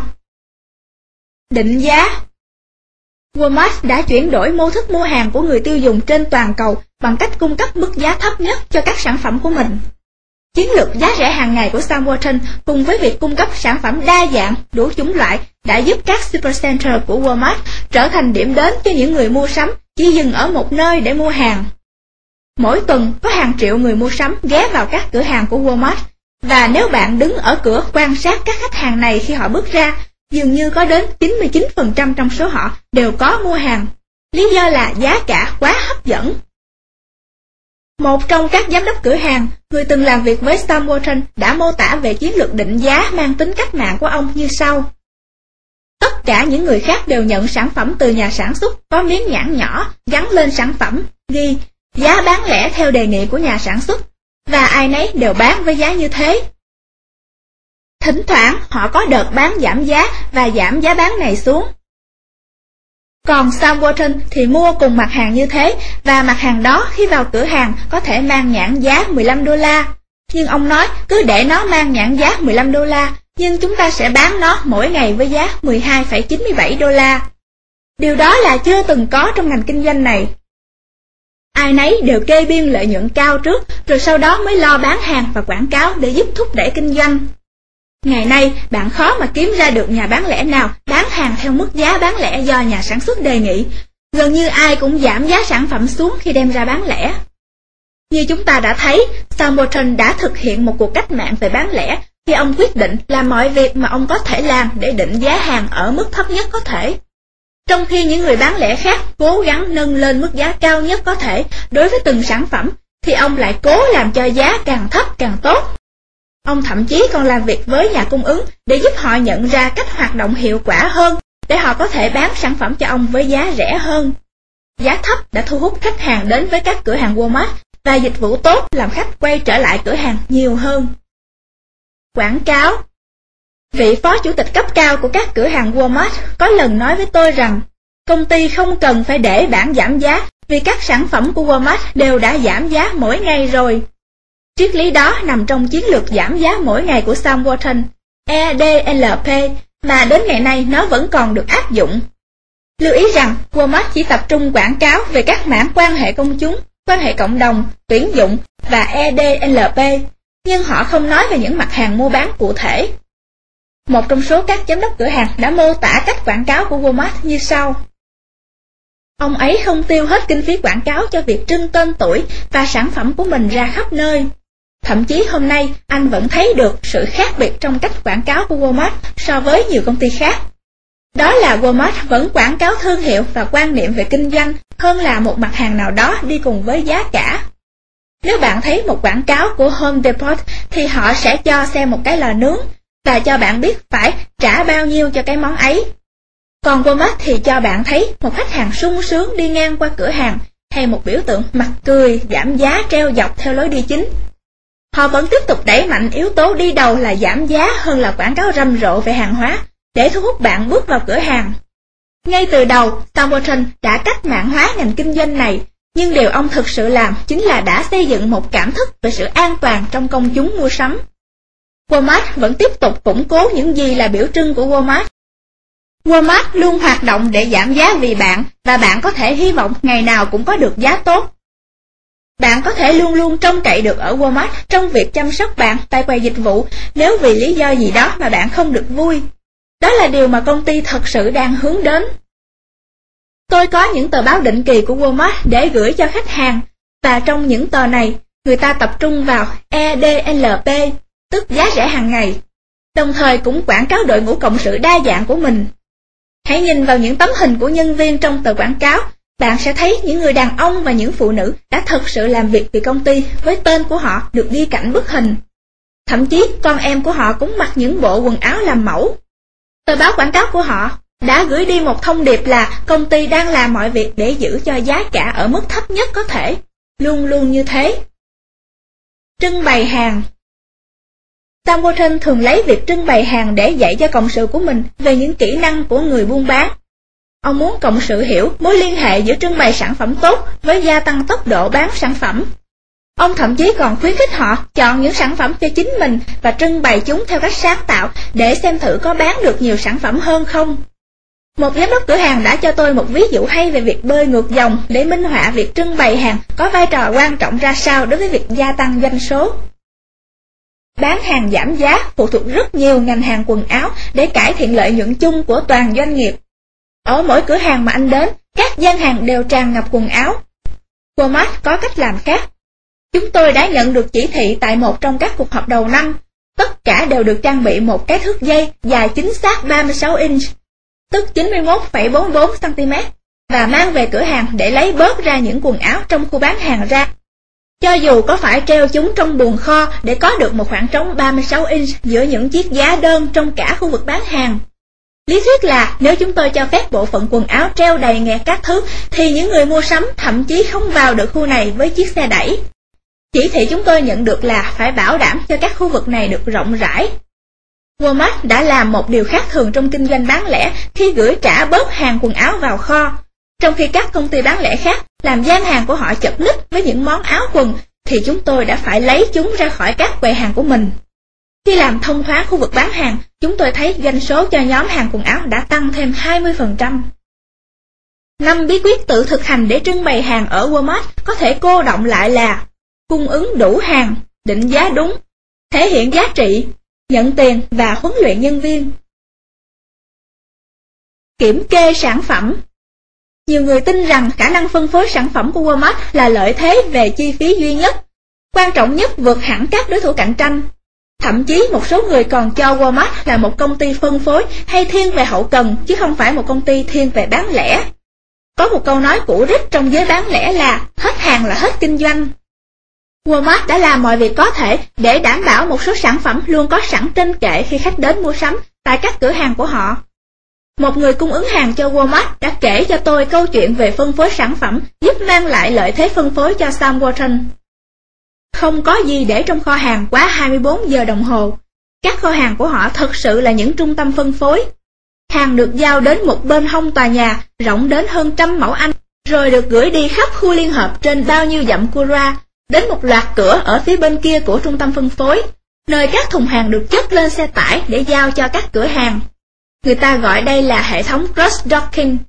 Định giá. Walmart đã chuyển đổi mô thức mua hàng của người tiêu dùng trên toàn cầu bằng cách cung cấp mức giá thấp nhất cho các sản phẩm của mình. Chiến lược giá rẻ hàng ngày của Sam Walton cùng với việc cung cấp sản phẩm đa dạng, đủ chủng loại đã giúp các supercenter của Walmart trở thành điểm đến cho những người mua sắm chỉ dừng ở một nơi để mua hàng. Mỗi tuần có hàng triệu người mua sắm ghé vào các cửa hàng của Walmart, và nếu bạn đứng ở cửa quan sát các khách hàng này khi họ bước ra, dường như có đến 99% trong số họ đều có mua hàng. Lý do là giá cả quá hấp dẫn. Một trong các giám đốc cửa hàng, người từng làm việc với Sam Walton, đã mô tả về chiến lược định giá mang tính cách mạng của ông như sau. Tất cả những người khác đều nhận sản phẩm từ nhà sản xuất có miếng nhãn nhỏ gắn lên sản phẩm, ghi giá bán lẻ theo đề nghị của nhà sản xuất, và ai nấy đều bán với giá như thế. Thỉnh thoảng họ có đợt bán giảm giá và giảm giá bán này xuống. Còn Sam Walton thì mua cùng mặt hàng như thế, và mặt hàng đó khi vào cửa hàng có thể mang nhãn giá $15. Nhưng ông nói cứ để nó mang nhãn giá $15, nhưng chúng ta sẽ bán nó mỗi ngày với giá $12,97. Điều đó là chưa từng có trong ngành kinh doanh này. Ai nấy đều kê biên lợi nhuận cao trước, rồi sau đó mới lo bán hàng và quảng cáo để giúp thúc đẩy kinh doanh. Ngày nay, bạn khó mà kiếm ra được nhà bán lẻ nào bán hàng theo mức giá bán lẻ do nhà sản xuất đề nghị. Gần như ai cũng giảm giá sản phẩm xuống khi đem ra bán lẻ. Như chúng ta đã thấy, Sam Walton đã thực hiện một cuộc cách mạng về bán lẻ khi ông quyết định làm mọi việc mà ông có thể làm để định giá hàng ở mức thấp nhất có thể. Trong khi những người bán lẻ khác cố gắng nâng lên mức giá cao nhất có thể đối với từng sản phẩm, thì ông lại cố làm cho giá càng thấp càng tốt. Ông thậm chí còn làm việc với nhà cung ứng để giúp họ nhận ra cách hoạt động hiệu quả hơn, để họ có thể bán sản phẩm cho ông với giá rẻ hơn. Giá thấp đã thu hút khách hàng đến với các cửa hàng Walmart, và dịch vụ tốt làm khách quay trở lại cửa hàng nhiều hơn. Quảng cáo. Vị phó chủ tịch cấp cao của các cửa hàng Walmart có lần nói với tôi rằng công ty không cần phải để bảng giảm giá vì các sản phẩm của Walmart đều đã giảm giá mỗi ngày rồi. Triết lý đó nằm trong chiến lược giảm giá mỗi ngày của Sam Walton, EDLP, mà đến ngày nay nó vẫn còn được áp dụng. Lưu ý rằng Walmart chỉ tập trung quảng cáo về các mảng quan hệ công chúng, quan hệ cộng đồng, tuyển dụng và EDLP, nhưng họ không nói về những mặt hàng mua bán cụ thể. Một trong số các giám đốc cửa hàng đã mô tả cách quảng cáo của Walmart như sau. Ông ấy không tiêu hết kinh phí quảng cáo cho việc trưng tên tuổi và sản phẩm của mình ra khắp nơi. Thậm chí hôm nay anh vẫn thấy được sự khác biệt trong cách quảng cáo của Walmart so với nhiều công ty khác. Đó là Walmart vẫn quảng cáo thương hiệu và quan niệm về kinh doanh hơn là một mặt hàng nào đó đi cùng với giá cả. Nếu bạn thấy một quảng cáo của Home Depot thì họ sẽ cho xem một cái lò nướng và cho bạn biết phải trả bao nhiêu cho cái món ấy. Còn Walmart thì cho bạn thấy một khách hàng sung sướng đi ngang qua cửa hàng hay một biểu tượng mặt cười giảm giá treo dọc theo lối đi chính. Họ vẫn tiếp tục đẩy mạnh yếu tố đi đầu là giảm giá hơn là quảng cáo rầm rộ về hàng hóa để thu hút bạn bước vào cửa hàng. Ngay từ đầu, Sam Walton đã cách mạng hóa ngành kinh doanh này, nhưng điều ông thực sự làm chính là đã xây dựng một cảm thức về sự an toàn trong công chúng mua sắm. Walmart vẫn tiếp tục củng cố những gì là biểu trưng của Walmart. Walmart luôn hoạt động để giảm giá vì bạn, và bạn có thể hy vọng ngày nào cũng có được giá tốt. Bạn có thể luôn luôn trông cậy được ở Walmart trong việc chăm sóc bạn tại quầy dịch vụ nếu vì lý do gì đó mà bạn không được vui. Đó là điều mà công ty thật sự đang hướng đến. Tôi có những tờ báo định kỳ của Walmart để gửi cho khách hàng, và trong những tờ này, người ta tập trung vào EDLP, tức giá rẻ hàng ngày, đồng thời cũng quảng cáo đội ngũ cộng sự đa dạng của mình. Hãy nhìn vào những tấm hình của nhân viên trong tờ quảng cáo, bạn sẽ thấy những người đàn ông và những phụ nữ đã thực sự làm việc vì công ty với tên của họ được ghi cạnh bức hình. Thậm chí con em của họ cũng mặc những bộ quần áo làm mẫu. Tờ báo quảng cáo của họ đã gửi đi một thông điệp là công ty đang làm mọi việc để giữ cho giá cả ở mức thấp nhất có thể, luôn luôn như thế. Trưng bày hàng. Sam Walton thường lấy việc trưng bày hàng để dạy cho cộng sự của mình về những kỹ năng của người buôn bán. Ông muốn cộng sự hiểu mối liên hệ giữa trưng bày sản phẩm tốt với gia tăng tốc độ bán sản phẩm. Ông thậm chí còn khuyến khích họ chọn những sản phẩm cho chính mình và trưng bày chúng theo cách sáng tạo để xem thử có bán được nhiều sản phẩm hơn không. Một giám đốc cửa hàng đã cho tôi một ví dụ hay về việc bơi ngược dòng để minh họa việc trưng bày hàng có vai trò quan trọng ra sao đối với việc gia tăng doanh số. Bán hàng giảm giá phụ thuộc rất nhiều ngành hàng quần áo để cải thiện lợi nhuận chung của toàn doanh nghiệp. Ở mỗi cửa hàng mà anh đến, các gian hàng đều tràn ngập quần áo. Walmart có cách làm khác. Chúng tôi đã nhận được chỉ thị tại một trong các cuộc họp đầu năm. Tất cả đều được trang bị một cái thước dây dài chính xác 36 inch, tức 91,44 cm, và mang về cửa hàng để lấy bớt ra những quần áo trong khu bán hàng ra. Cho dù có phải treo chúng trong buồng kho để có được một khoảng trống 36 inch giữa những chiếc giá đơn trong cả khu vực bán hàng. Lý thuyết là nếu chúng tôi cho phép bộ phận quần áo treo đầy nghẹt các thứ, thì những người mua sắm thậm chí không vào được khu này với chiếc xe đẩy. Chỉ thị chúng tôi nhận được là phải bảo đảm cho các khu vực này được rộng rãi. Walmart đã làm một điều khác thường trong kinh doanh bán lẻ khi gửi trả bớt hàng quần áo vào kho. Trong khi các công ty bán lẻ khác làm gian hàng của họ chật ních với những món áo quần, thì chúng tôi đã phải lấy chúng ra khỏi các quầy hàng của mình. Khi làm thông thoáng khu vực bán hàng, chúng tôi thấy doanh số cho nhóm hàng quần áo đã tăng thêm 20%. 5 bí quyết tự thực hành để trưng bày hàng ở Walmart có thể cô đọng lại là: cung ứng đủ hàng, định giá đúng, thể hiện giá trị, nhận tiền và huấn luyện nhân viên. Kiểm kê sản phẩm. Nhiều người tin rằng khả năng phân phối sản phẩm của Walmart là lợi thế về chi phí duy nhất, quan trọng nhất vượt hẳn các đối thủ cạnh tranh. Thậm chí một số người còn cho Walmart là một công ty phân phối hay thiên về hậu cần chứ không phải một công ty thiên về bán lẻ. Có một câu nói cũ rích trong giới bán lẻ là hết hàng là hết kinh doanh. Walmart đã làm mọi việc có thể để đảm bảo một số sản phẩm luôn có sẵn trên kệ khi khách đến mua sắm tại các cửa hàng của họ. Một người cung ứng hàng cho Walmart đã kể cho tôi câu chuyện về phân phối sản phẩm giúp mang lại lợi thế phân phối cho Sam Walton. Không có gì để trong kho hàng quá 24 giờ đồng hồ. Các kho hàng của họ thật sự là những trung tâm phân phối. Hàng được giao đến một bên hông tòa nhà rộng đến hơn 100 mẫu Anh, rồi được gửi đi khắp khu liên hợp trên bao nhiêu dặm Cura, đến một loạt cửa ở phía bên kia của trung tâm phân phối, nơi các thùng hàng được chất lên xe tải để giao cho các cửa hàng. Người ta gọi đây là hệ thống cross-docking,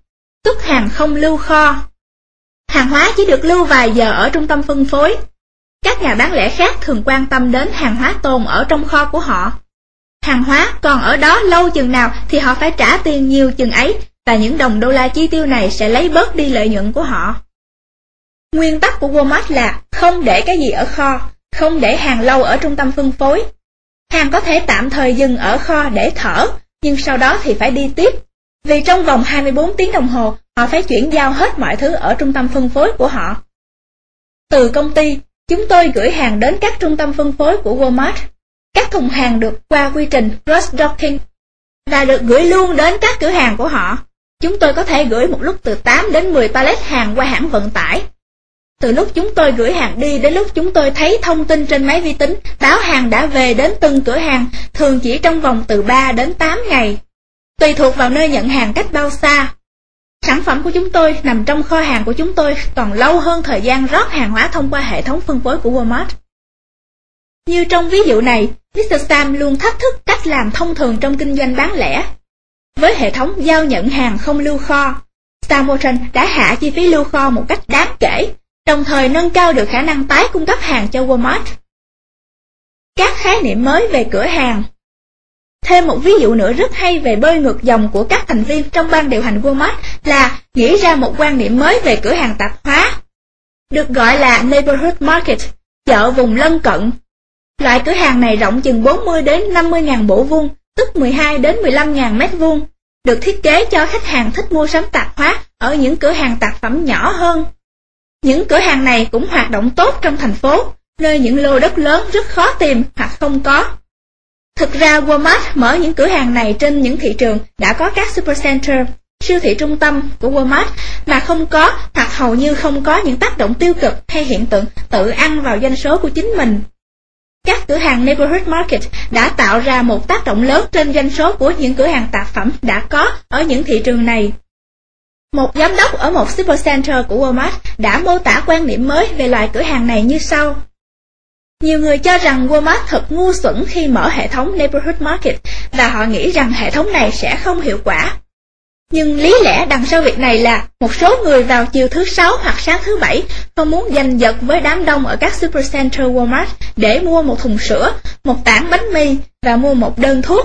tức hàng không lưu kho. Hàng hóa chỉ được lưu vài giờ ở trung tâm phân phối. Các nhà bán lẻ khác thường quan tâm đến hàng hóa tồn ở trong kho của họ. Hàng hóa còn ở đó lâu chừng nào thì họ phải trả tiền nhiều chừng ấy, và những đồng đô la chi tiêu này sẽ lấy bớt đi lợi nhuận của họ. Nguyên tắc của Walmart là không để cái gì ở kho, không để hàng lâu ở trung tâm phân phối. Hàng có thể tạm thời dừng ở kho để thở, nhưng sau đó thì phải đi tiếp. Vì trong vòng 24 tiếng đồng hồ, họ phải chuyển giao hết mọi thứ ở trung tâm phân phối của họ. Từ công ty, chúng tôi gửi hàng đến các trung tâm phân phối của Walmart. Các thùng hàng được qua quy trình cross-docking và được gửi luôn đến các cửa hàng của họ. Chúng tôi có thể gửi một lúc từ 8 đến 10 pallet hàng qua hãng vận tải. Từ lúc chúng tôi gửi hàng đi đến lúc chúng tôi thấy thông tin trên máy vi tính báo hàng đã về đến từng cửa hàng, thường chỉ trong vòng từ 3 đến 8 ngày. Tùy thuộc vào nơi nhận hàng cách bao xa. Sản phẩm của chúng tôi nằm trong kho hàng của chúng tôi còn lâu hơn thời gian rót hàng hóa thông qua hệ thống phân phối của Walmart. Như trong ví dụ này, Mr. Sam luôn thách thức cách làm thông thường trong kinh doanh bán lẻ. Với hệ thống giao nhận hàng không lưu kho, Sam Walton đã hạ chi phí lưu kho một cách đáng kể, đồng thời nâng cao được khả năng tái cung cấp hàng cho Walmart. Các khái niệm mới về cửa hàng. Thêm một ví dụ nữa rất hay về bơi ngược dòng của các thành viên trong ban điều hành Walmart là nghĩ ra một quan niệm mới về cửa hàng tạp hóa, được gọi là Neighborhood Market, chợ vùng lân cận. Loại cửa hàng này rộng chừng 40 đến 50.000 bộ vuông, tức 12 đến 15.000 mét vuông, được thiết kế cho khách hàng thích mua sắm tạp hóa ở những cửa hàng tạp phẩm nhỏ hơn. Những cửa hàng này cũng hoạt động tốt trong thành phố, nơi những lô đất lớn rất khó tìm hoặc không có. Thực ra Walmart mở những cửa hàng này trên những thị trường đã có các supercenter, siêu thị trung tâm của Walmart mà không có hoặc hầu như không có những tác động tiêu cực hay hiện tượng tự ăn vào doanh số của chính mình. Các cửa hàng Neighborhood Market đã tạo ra một tác động lớn trên doanh số của những cửa hàng tạp phẩm đã có ở những thị trường này. Một giám đốc ở một supercenter của Walmart đã mô tả quan niệm mới về loại cửa hàng này như sau. Nhiều người cho rằng Walmart thật ngu xuẩn khi mở hệ thống Neighborhood Market và họ nghĩ rằng hệ thống này sẽ không hiệu quả. Nhưng lý lẽ đằng sau việc này là một số người vào chiều thứ Sáu hoặc sáng thứ Bảy không muốn giành giật với đám đông ở các supercenter Walmart để mua một thùng sữa, một tảng bánh mì và mua một đơn thuốc.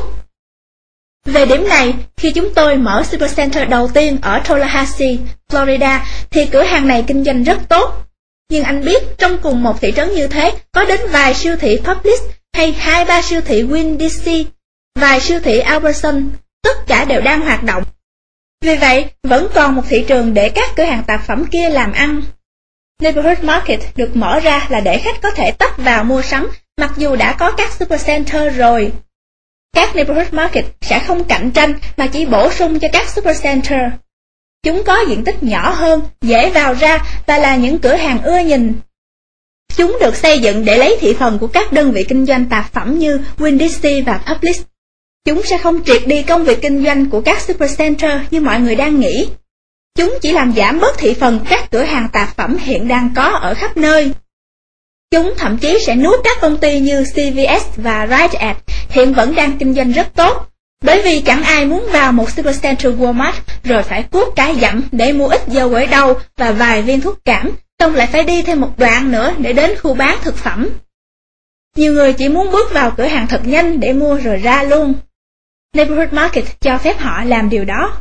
Về điểm này, khi chúng tôi mở supercenter đầu tiên ở Tallahassee, Florida, thì cửa hàng này kinh doanh rất tốt. Nhưng anh biết trong cùng một thị trấn như thế có đến vài siêu thị Publix hay 2-3 siêu thị Winn-Dixie, vài siêu thị Albertson, tất cả đều đang hoạt động. Vì vậy, vẫn còn một thị trường để các cửa hàng tạp phẩm kia làm ăn. Neighborhood Market được mở ra là để khách có thể tấp vào mua sắm, mặc dù đã có các supercenter rồi. Các Neighborhood Market sẽ không cạnh tranh mà chỉ bổ sung cho các supercenter. Chúng có diện tích nhỏ hơn, dễ vào ra và là những cửa hàng ưa nhìn. Chúng được xây dựng để lấy thị phần của các đơn vị kinh doanh tạp phẩm như Winn-Dixie và Publix. Chúng sẽ không triệt đi công việc kinh doanh của các supercenter như mọi người đang nghĩ. Chúng chỉ làm giảm bớt thị phần các cửa hàng tạp phẩm hiện đang có ở khắp nơi. Chúng thậm chí sẽ nuốt các công ty như CVS và Rite Aid hiện vẫn đang kinh doanh rất tốt, bởi vì chẳng ai muốn vào một supercenter Walmart rồi phải cuốc cả dặm để mua ít dầu gội đầu và vài viên thuốc cảm, xong lại phải đi thêm một đoạn nữa để đến khu bán thực phẩm. Nhiều người chỉ muốn bước vào cửa hàng thật nhanh để mua rồi ra luôn. Neighborhood Market cho phép họ làm điều đó.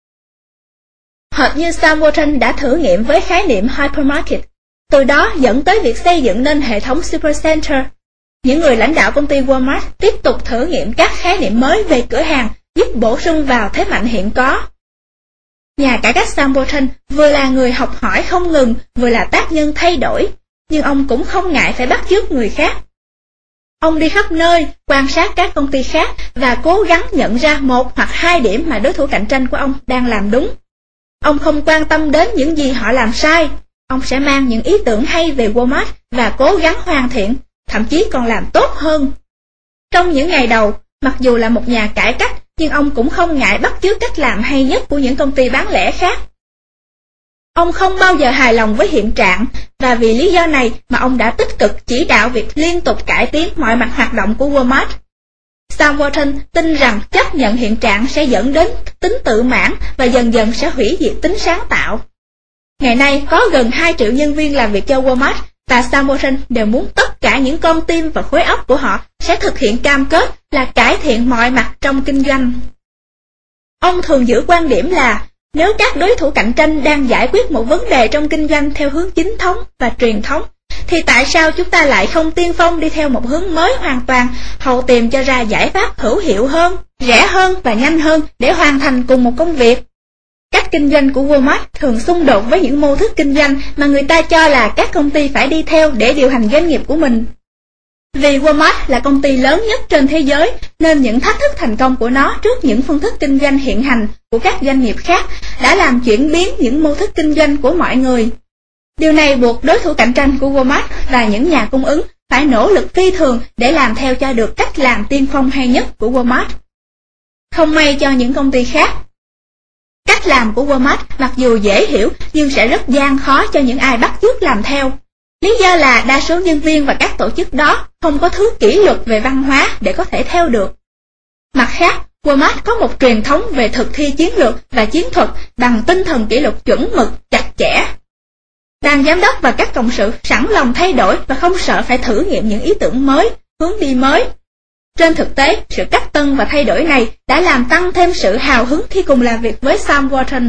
Hệt như Sam Walton đã thử nghiệm với khái niệm hypermarket, từ đó dẫn tới việc xây dựng nên hệ thống supercenter. Những người lãnh đạo công ty Walmart tiếp tục thử nghiệm các khái niệm mới về cửa hàng giúp bổ sung vào thế mạnh hiện có. Nhà cải cách Sam Walton vừa là người học hỏi không ngừng, vừa là tác nhân thay đổi, nhưng ông cũng không ngại phải bắt chước người khác. Ông đi khắp nơi, quan sát các công ty khác và cố gắng nhận ra 1 hoặc 2 điểm mà đối thủ cạnh tranh của ông đang làm đúng. Ông không quan tâm đến những gì họ làm sai. Ông sẽ mang những ý tưởng hay về Walmart và cố gắng hoàn thiện, thậm chí còn làm tốt hơn. Trong những ngày đầu, mặc dù là một nhà cải cách, nhưng ông cũng không ngại bắt chước cách làm hay nhất của những công ty bán lẻ khác. Ông không bao giờ hài lòng với hiện trạng, và vì lý do này mà ông đã tích cực chỉ đạo việc liên tục cải tiến mọi mặt hoạt động của Walmart. Sam Walton tin rằng chấp nhận hiện trạng sẽ dẫn đến tính tính tự mãn và dần dần sẽ hủy diệt tính sáng tạo. Ngày nay có gần 2 triệu nhân viên làm việc cho Walmart và Sam Walton đều muốn tất cả những con tim và khối óc của họ sẽ thực hiện cam kết là cải thiện mọi mặt trong kinh doanh. Ông thường giữ quan điểm là nếu các đối thủ cạnh tranh đang giải quyết một vấn đề trong kinh doanh theo hướng chính thống và truyền thống, thì tại sao chúng ta lại không tiên phong đi theo một hướng mới hoàn toàn, hậu tìm cho ra giải pháp hữu hiệu hơn, rẻ hơn và nhanh hơn để hoàn thành cùng một công việc? Cách kinh doanh của Walmart thường xung đột với những mô thức kinh doanh mà người ta cho là các công ty phải đi theo để điều hành doanh nghiệp của mình. Vì Walmart là công ty lớn nhất trên thế giới, nên những thách thức thành công của nó trước những phương thức kinh doanh hiện hành của các doanh nghiệp khác đã làm chuyển biến những mô thức kinh doanh của mọi người. Điều này buộc đối thủ cạnh tranh của Walmart và những nhà cung ứng phải nỗ lực phi thường để làm theo cho được cách làm tiên phong hay nhất của Walmart. Không may cho những công ty khác, cách làm của Walmart mặc dù dễ hiểu nhưng sẽ rất gian khó cho những ai bắt chước làm theo. Lý do là đa số nhân viên và các tổ chức đó không có thứ kỷ luật về văn hóa để có thể theo được. Mặt khác, Walmart có một truyền thống về thực thi chiến lược và chiến thuật bằng tinh thần kỷ luật chuẩn mực, chặt chẽ. Ban giám đốc và các cộng sự sẵn lòng thay đổi và không sợ phải thử nghiệm những ý tưởng mới, hướng đi mới. Trên thực tế, sự cách tân và thay đổi này đã làm tăng thêm sự hào hứng khi cùng làm việc với Sam Walton.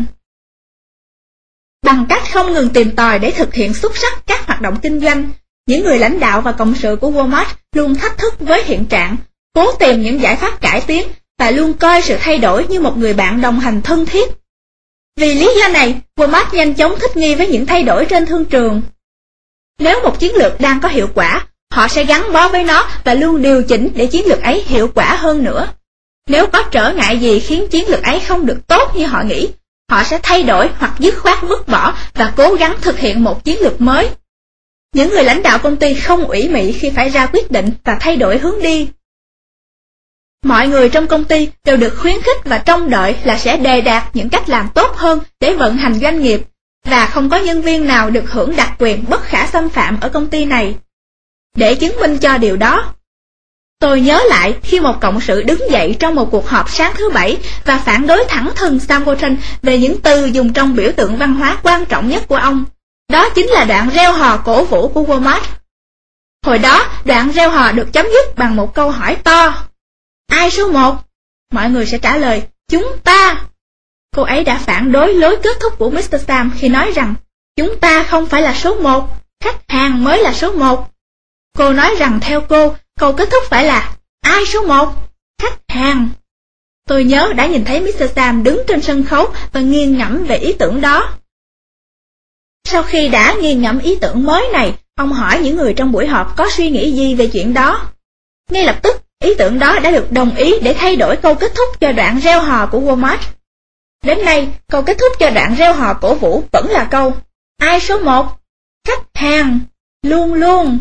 Bằng cách không ngừng tìm tòi để thực hiện xuất sắc các hoạt động kinh doanh, những người lãnh đạo và cộng sự của Walmart luôn thách thức với hiện trạng, cố tìm những giải pháp cải tiến và luôn coi sự thay đổi như một người bạn đồng hành thân thiết. Vì lý do này, Walmart nhanh chóng thích nghi với những thay đổi trên thương trường. Nếu một chiến lược đang có hiệu quả, họ sẽ gắn bó với nó và luôn điều chỉnh để chiến lược ấy hiệu quả hơn nữa. Nếu có trở ngại gì khiến chiến lược ấy không được tốt như họ nghĩ, họ sẽ thay đổi hoặc dứt khoát vứt bỏ và cố gắng thực hiện một chiến lược mới. Những người lãnh đạo công ty không ủy mị khi phải ra quyết định và thay đổi hướng đi. Mọi người trong công ty đều được khuyến khích và trông đợi là sẽ đề đạt những cách làm tốt hơn để vận hành doanh nghiệp, và không có nhân viên nào được hưởng đặc quyền bất khả xâm phạm ở công ty này. Để chứng minh cho điều đó, tôi nhớ lại khi một cộng sự đứng dậy trong một cuộc họp sáng thứ Bảy và phản đối thẳng thừng Sam Walton về những từ dùng trong biểu tượng văn hóa quan trọng nhất của ông. Đó chính là đoạn reo hò cổ vũ của Walmart. Hồi đó, đoạn reo hò được chấm dứt bằng một câu hỏi to. Ai số 1? Mọi người sẽ trả lời, chúng ta. Cô ấy đã phản đối lối kết thúc của Mr. Sam khi nói rằng, chúng ta không phải là số 1, khách hàng mới là số 1. Cô nói rằng theo cô, câu kết thúc phải là, ai số 1? Khách hàng. Tôi nhớ đã nhìn thấy Mr. Sam đứng trên sân khấu và nghiền ngẫm về ý tưởng đó. Sau khi đã nghiền ngẫm ý tưởng mới này, ông hỏi những người trong buổi họp có suy nghĩ gì về chuyện đó. Ngay lập tức, ý tưởng đó đã được đồng ý để thay đổi câu kết thúc cho đoạn reo hò của Walmart. Đến nay, câu kết thúc cho đoạn reo hò cổ vũ vẫn là câu, ai số 1? Khách hàng, luôn luôn.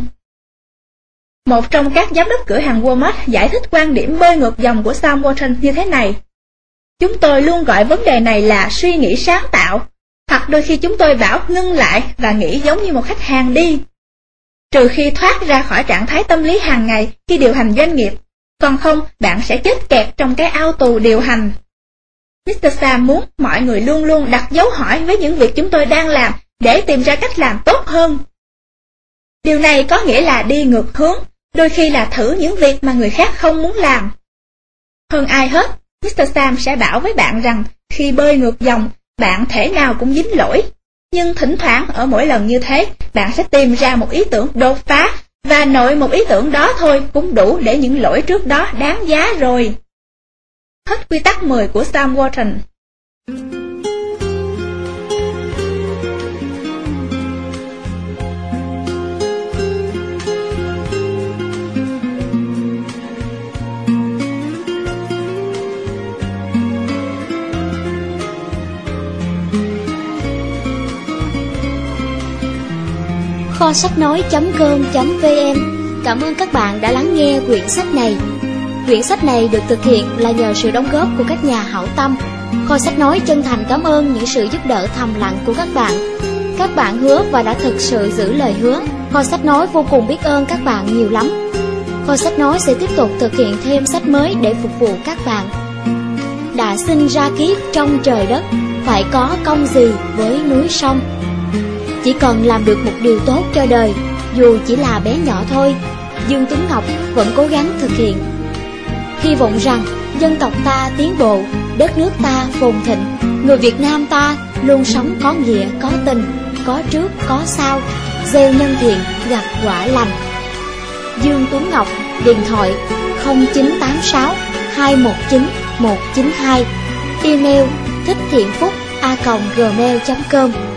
Một trong các giám đốc cửa hàng Walmart giải thích quan điểm bơi ngược dòng của Sam Walton như thế này. Chúng tôi luôn gọi vấn đề này là suy nghĩ sáng tạo, hoặc đôi khi chúng tôi bảo ngưng lại và nghĩ giống như một khách hàng đi. Trừ khi thoát ra khỏi trạng thái tâm lý hàng ngày khi điều hành doanh nghiệp, còn không bạn sẽ chết kẹt trong cái ao tù điều hành. Mr. Sam muốn mọi người luôn luôn đặt dấu hỏi với những việc chúng tôi đang làm để tìm ra cách làm tốt hơn. Điều này có nghĩa là đi ngược hướng, đôi khi là thử những việc mà người khác không muốn làm. Hơn ai hết, Mr. Sam sẽ bảo với bạn rằng khi bơi ngược dòng, bạn thể nào cũng dính lỗi. Nhưng thỉnh thoảng ở mỗi lần như thế, bạn sẽ tìm ra một ý tưởng đột phá, và nội một ý tưởng đó thôi cũng đủ để những lỗi trước đó đáng giá rồi. Hết quy tắc 10 của Sam Walton. Kho sách nói.com.vn. Cảm ơn các bạn đã lắng nghe quyển sách này. Quyển sách này được thực hiện là nhờ sự đóng góp của các nhà hảo tâm. Kho sách nói chân thành cảm ơn những sự giúp đỡ thầm lặng của các bạn. Các bạn hứa và đã thực sự giữ lời hứa. Kho sách nói vô cùng biết ơn các bạn nhiều lắm. Kho sách nói sẽ tiếp tục thực hiện thêm sách mới để phục vụ các bạn. đã sinh ra kiếp trong trời đất, phải có công gì với núi sông. Chỉ cần làm được một điều tốt cho đời, dù chỉ là bé nhỏ thôi, Dương Tuấn Ngọc vẫn cố gắng thực hiện. Hy vọng rằng dân tộc ta tiến bộ, đất nước ta phồn thịnh, người Việt Nam ta luôn sống có nghĩa, có tình, có trước, có sau, gieo nhân thiện, gặt quả lành. Dương Tuấn Ngọc, điện thoại 0986 219 192, email thích thiện phúc a.gmail.com.